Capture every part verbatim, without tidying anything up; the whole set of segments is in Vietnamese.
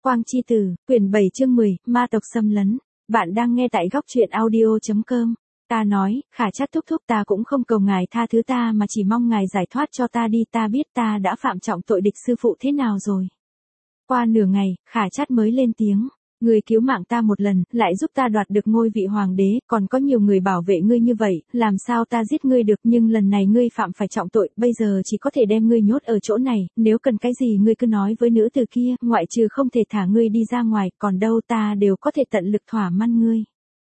Quang Chi Tử, quyển bảy chương mười, ma tộc xâm lấn. Bạn đang nghe tại góc truyện audio.com. Ta nói, Khả Trát thúc thúc, ta cũng không cầu ngài tha thứ ta mà chỉ mong ngài giải thoát cho ta đi, ta biết ta đã phạm trọng tội địch sư phụ thế nào rồi. Qua nửa ngày, Khả Trát mới lên tiếng. Ngươi cứu mạng ta một lần, lại giúp ta đoạt được ngôi vị hoàng đế, còn có nhiều người bảo vệ ngươi như vậy, làm sao ta giết ngươi được, nhưng lần này ngươi phạm phải trọng tội, bây giờ chỉ có thể đem ngươi nhốt ở chỗ này, nếu cần cái gì ngươi cứ nói với nữ từ kia, ngoại trừ không thể thả ngươi đi ra ngoài, còn đâu ta đều có thể tận lực thỏa mãn ngươi.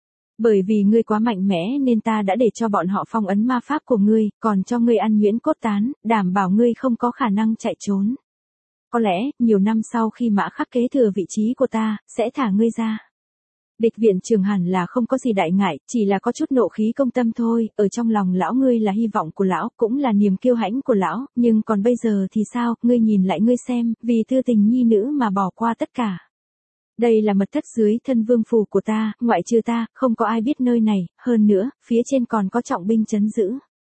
Bởi vì ngươi quá mạnh mẽ nên ta đã để cho bọn họ phong ấn ma pháp của ngươi, còn cho ngươi ăn nhuyễn cốt tán, đảm bảo ngươi không có khả năng chạy trốn. Có lẽ, nhiều năm sau khi Mã Khắc kế thừa vị trí của ta, sẽ thả ngươi ra. Địch viện trưởng hẳn là không có gì đại ngại, chỉ là có chút nộ khí công tâm thôi, ở trong lòng lão ngươi là hy vọng của lão, cũng là niềm kiêu hãnh của lão, nhưng còn bây giờ thì sao, ngươi nhìn lại ngươi xem, vì tư tình nhi nữ mà bỏ qua tất cả. Đây là mật thất dưới thân vương phủ của ta, ngoại trừ ta, không có ai biết nơi này, hơn nữa, phía trên còn có trọng binh trấn giữ.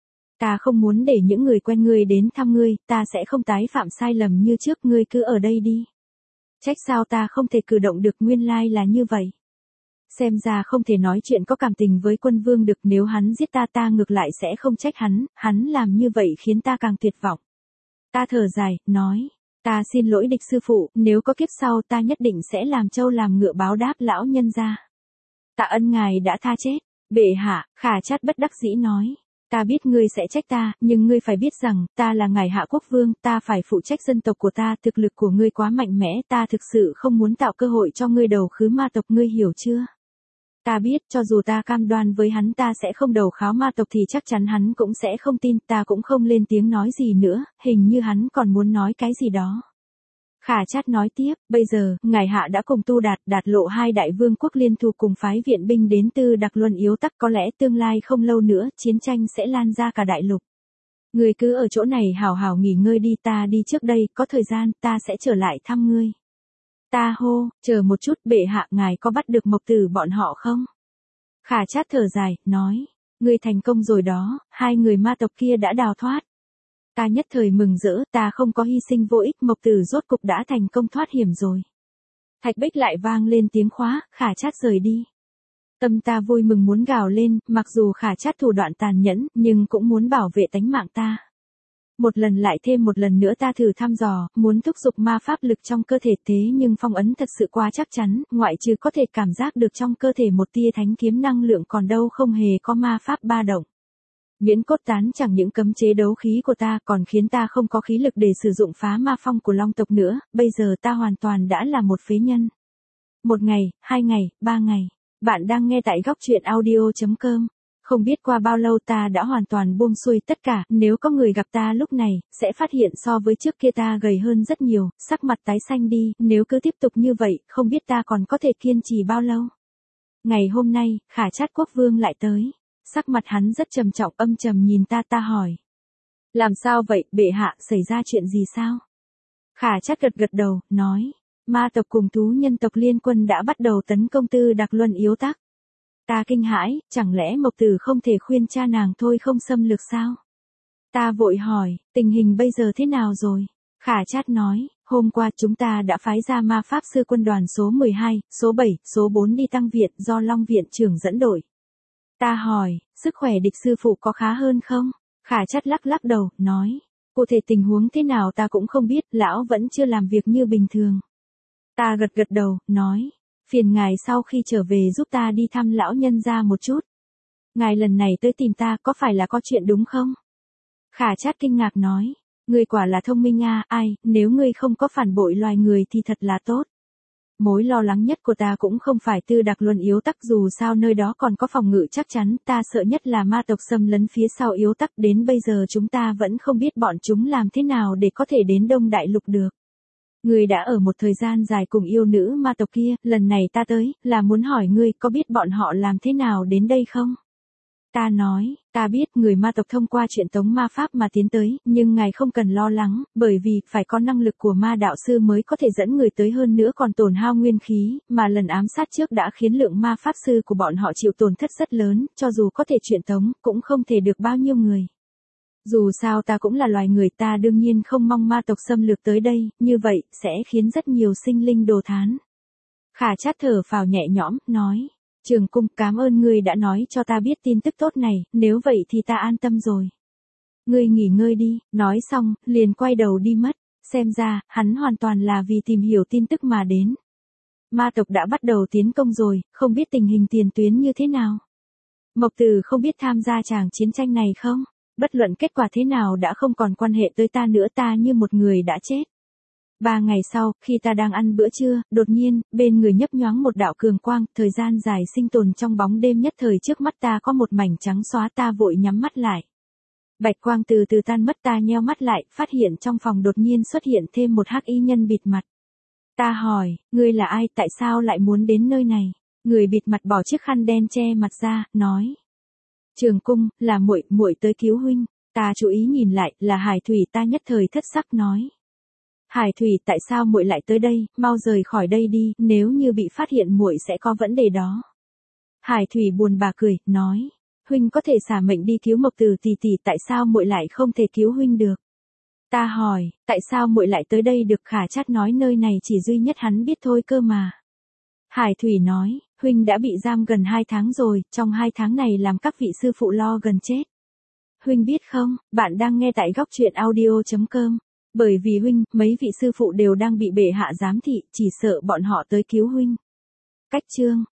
Ta không muốn để những người quen ngươi đến thăm ngươi, ta sẽ không tái phạm sai lầm như trước, ngươi cứ ở đây đi. Trách sao ta không thể cử động được, nguyên lai là như vậy. Xem ra không thể nói chuyện có cảm tình với quân vương được, nếu hắn giết ta ta ngược lại sẽ không trách hắn, hắn làm như vậy khiến ta càng tuyệt vọng. Ta thở dài, nói, ta xin lỗi địch sư phụ, nếu có kiếp sau ta nhất định sẽ làm trâu làm ngựa báo đáp lão nhân gia. Tạ ân ngài đã tha chết, bệ hạ. Khả Trát bất đắc dĩ nói. Ta biết ngươi sẽ trách ta, nhưng ngươi phải biết rằng, ta là ngài hạ quốc vương, ta phải phụ trách dân tộc của ta, thực lực của ngươi quá mạnh mẽ, ta thực sự không muốn tạo cơ hội cho ngươi đầu khứ ma tộc, ngươi hiểu chưa? Ta biết, cho dù ta cam đoan với hắn ta sẽ không đầu kháo ma tộc thì chắc chắn hắn cũng sẽ không tin, ta cũng không lên tiếng nói gì nữa, hình như hắn còn muốn nói cái gì đó. Khả Trát nói tiếp, bây giờ, ngài hạ đã cùng Tu Đạt, Đạt Lộ hai đại vương quốc liên thủ cùng phái viện binh đến từ Đặc Luân Yếu Tắc, có lẽ tương lai không lâu nữa, chiến tranh sẽ lan ra cả đại lục. Ngươi cứ ở chỗ này hào hào nghỉ ngơi đi, ta đi trước đây, có thời gian, ta sẽ trở lại thăm ngươi. Ta hô, chờ một chút, bệ hạ, ngài có bắt được Mộc Tử bọn họ không? Khả Trát thở dài, nói, ngươi thành công rồi đó, hai người ma tộc kia đã đào thoát. Ta nhất thời mừng rỡ, ta không có hy sinh vô ích, Mộc Tử rốt cục đã thành công thoát hiểm rồi. Thạch Bích lại vang lên tiếng khóa, Khả Trát rời đi. Tâm ta vui mừng muốn gào lên, mặc dù Khả Trát thủ đoạn tàn nhẫn, nhưng cũng muốn bảo vệ tánh mạng ta. Một lần lại thêm một lần nữa ta thử thăm dò, muốn thúc giục ma pháp lực trong cơ thể, thế nhưng phong ấn thật sự quá chắc chắn, ngoại trừ có thể cảm giác được trong cơ thể một tia thánh kiếm năng lượng, còn đâu không hề có ma pháp ba động. Nhuyễn cốt tán chẳng những cấm chế đấu khí của ta, còn khiến ta không có khí lực để sử dụng phá ma phong của Long tộc nữa, bây giờ ta hoàn toàn đã là một phế nhân. Một ngày, hai ngày, ba ngày. Bạn đang nghe tại góc truyện audio.com. Không biết qua bao lâu ta đã hoàn toàn buông xuôi tất cả, nếu có người gặp ta lúc này, sẽ phát hiện so với trước kia ta gầy hơn rất nhiều, sắc mặt tái xanh đi, nếu cứ tiếp tục như vậy, không biết ta còn có thể kiên trì bao lâu. Ngày hôm nay, Khả Trát quốc vương lại tới. Sắc mặt hắn rất trầm trọng, âm trầm nhìn ta, ta hỏi. Làm sao vậy, bệ hạ, xảy ra chuyện gì sao? Khả Trát gật gật đầu, nói. Ma tộc cùng thú nhân tộc liên quân đã bắt đầu tấn công Tư Đặc Luân Yếu Tắc. Ta kinh hãi, chẳng lẽ Mộc Tử không thể khuyên cha nàng thôi không xâm lược sao? Ta vội hỏi, tình hình bây giờ thế nào rồi? Khả Trát nói, hôm qua chúng ta đã phái ra ma pháp sư quân đoàn số mười hai, số bảy, số bốn đi tăng viện do Long viện trưởng dẫn đội. Ta hỏi, sức khỏe địch sư phụ có khá hơn không? Khả Trát lắc lắc đầu, nói, cụ thể tình huống thế nào ta cũng không biết, lão vẫn chưa làm việc như bình thường. Ta gật gật đầu, nói, phiền ngài sau khi trở về giúp ta đi thăm lão nhân gia một chút. Ngài lần này tới tìm ta có phải là có chuyện đúng không? Khả Trát kinh ngạc nói, ngươi quả là thông minh a, ai, nếu ngươi không có phản bội loài người thì thật là tốt. Mối lo lắng nhất của ta cũng không phải Tư Đặc Luân Yếu Tắc, dù sao nơi đó còn có phòng ngự chắc chắn, ta sợ nhất là ma tộc xâm lấn phía sau Yếu Tắc, đến bây giờ chúng ta vẫn không biết bọn chúng làm thế nào để có thể đến Đông Đại Lục được. Ngươi đã ở một thời gian dài cùng yêu nữ ma tộc kia, lần này ta tới, là muốn hỏi ngươi có biết bọn họ làm thế nào đến đây không? Ta nói, ta biết người ma tộc thông qua truyền tống ma pháp mà tiến tới, nhưng ngài không cần lo lắng, bởi vì phải có năng lực của ma đạo sư mới có thể dẫn người tới, hơn nữa còn tổn hao nguyên khí, mà lần ám sát trước đã khiến lượng ma pháp sư của bọn họ chịu tổn thất rất lớn, cho dù có thể truyền tống, cũng không thể được bao nhiêu người. Dù sao ta cũng là loài người, ta đương nhiên không mong ma tộc xâm lược tới đây, như vậy, sẽ khiến rất nhiều sinh linh đồ thán. Khả Trát thở phào nhẹ nhõm, nói. Trường Cung, cảm ơn ngươi đã nói cho ta biết tin tức tốt này, nếu vậy thì ta an tâm rồi. Ngươi nghỉ ngơi đi, nói xong, liền quay đầu đi mất, xem ra, hắn hoàn toàn là vì tìm hiểu tin tức mà đến. Ma tộc đã bắt đầu tiến công rồi, không biết tình hình tiền tuyến như thế nào. Mộc Từ không biết tham gia tràng chiến tranh này không? Bất luận kết quả thế nào đã không còn quan hệ tới ta nữa, ta như một người đã chết. Ba ngày sau, khi ta đang ăn bữa trưa, đột nhiên, bên người nhấp nhoáng một đạo cường quang, thời gian dài sinh tồn trong bóng đêm, nhất thời trước mắt ta có một mảnh trắng xóa, ta vội nhắm mắt lại. Bạch quang từ từ tan mất, ta nheo mắt lại, phát hiện trong phòng đột nhiên xuất hiện thêm một hắc y nhân bịt mặt. Ta hỏi, ngươi là ai, tại sao lại muốn đến nơi này? Người bịt mặt bỏ chiếc khăn đen che mặt ra, nói. Trường Cung, là muội, muội tới cứu huynh. Ta chú ý nhìn lại, là Hải Thủy, ta nhất thời thất sắc nói. Hải Thủy, tại sao muội lại tới đây, mau rời khỏi đây đi, nếu như bị phát hiện muội sẽ có vấn đề đó. Hải Thủy buồn bã cười, nói. Huynh có thể xả mệnh đi cứu Mộc Từ tỷ tỷ, tại sao muội lại không thể cứu huynh được? Ta hỏi, tại sao muội lại tới đây được? Khả Trát nói nơi này chỉ duy nhất hắn biết thôi cơ mà. Hải Thủy nói, huynh đã bị giam gần hai tháng rồi, trong hai tháng này làm các vị sư phụ lo gần chết. Huynh biết không, bạn đang nghe tại góc truyện audio chấm com. Bởi vì huynh, mấy vị sư phụ đều đang bị bệ hạ giám thị, chỉ sợ bọn họ tới cứu huynh. Cách chương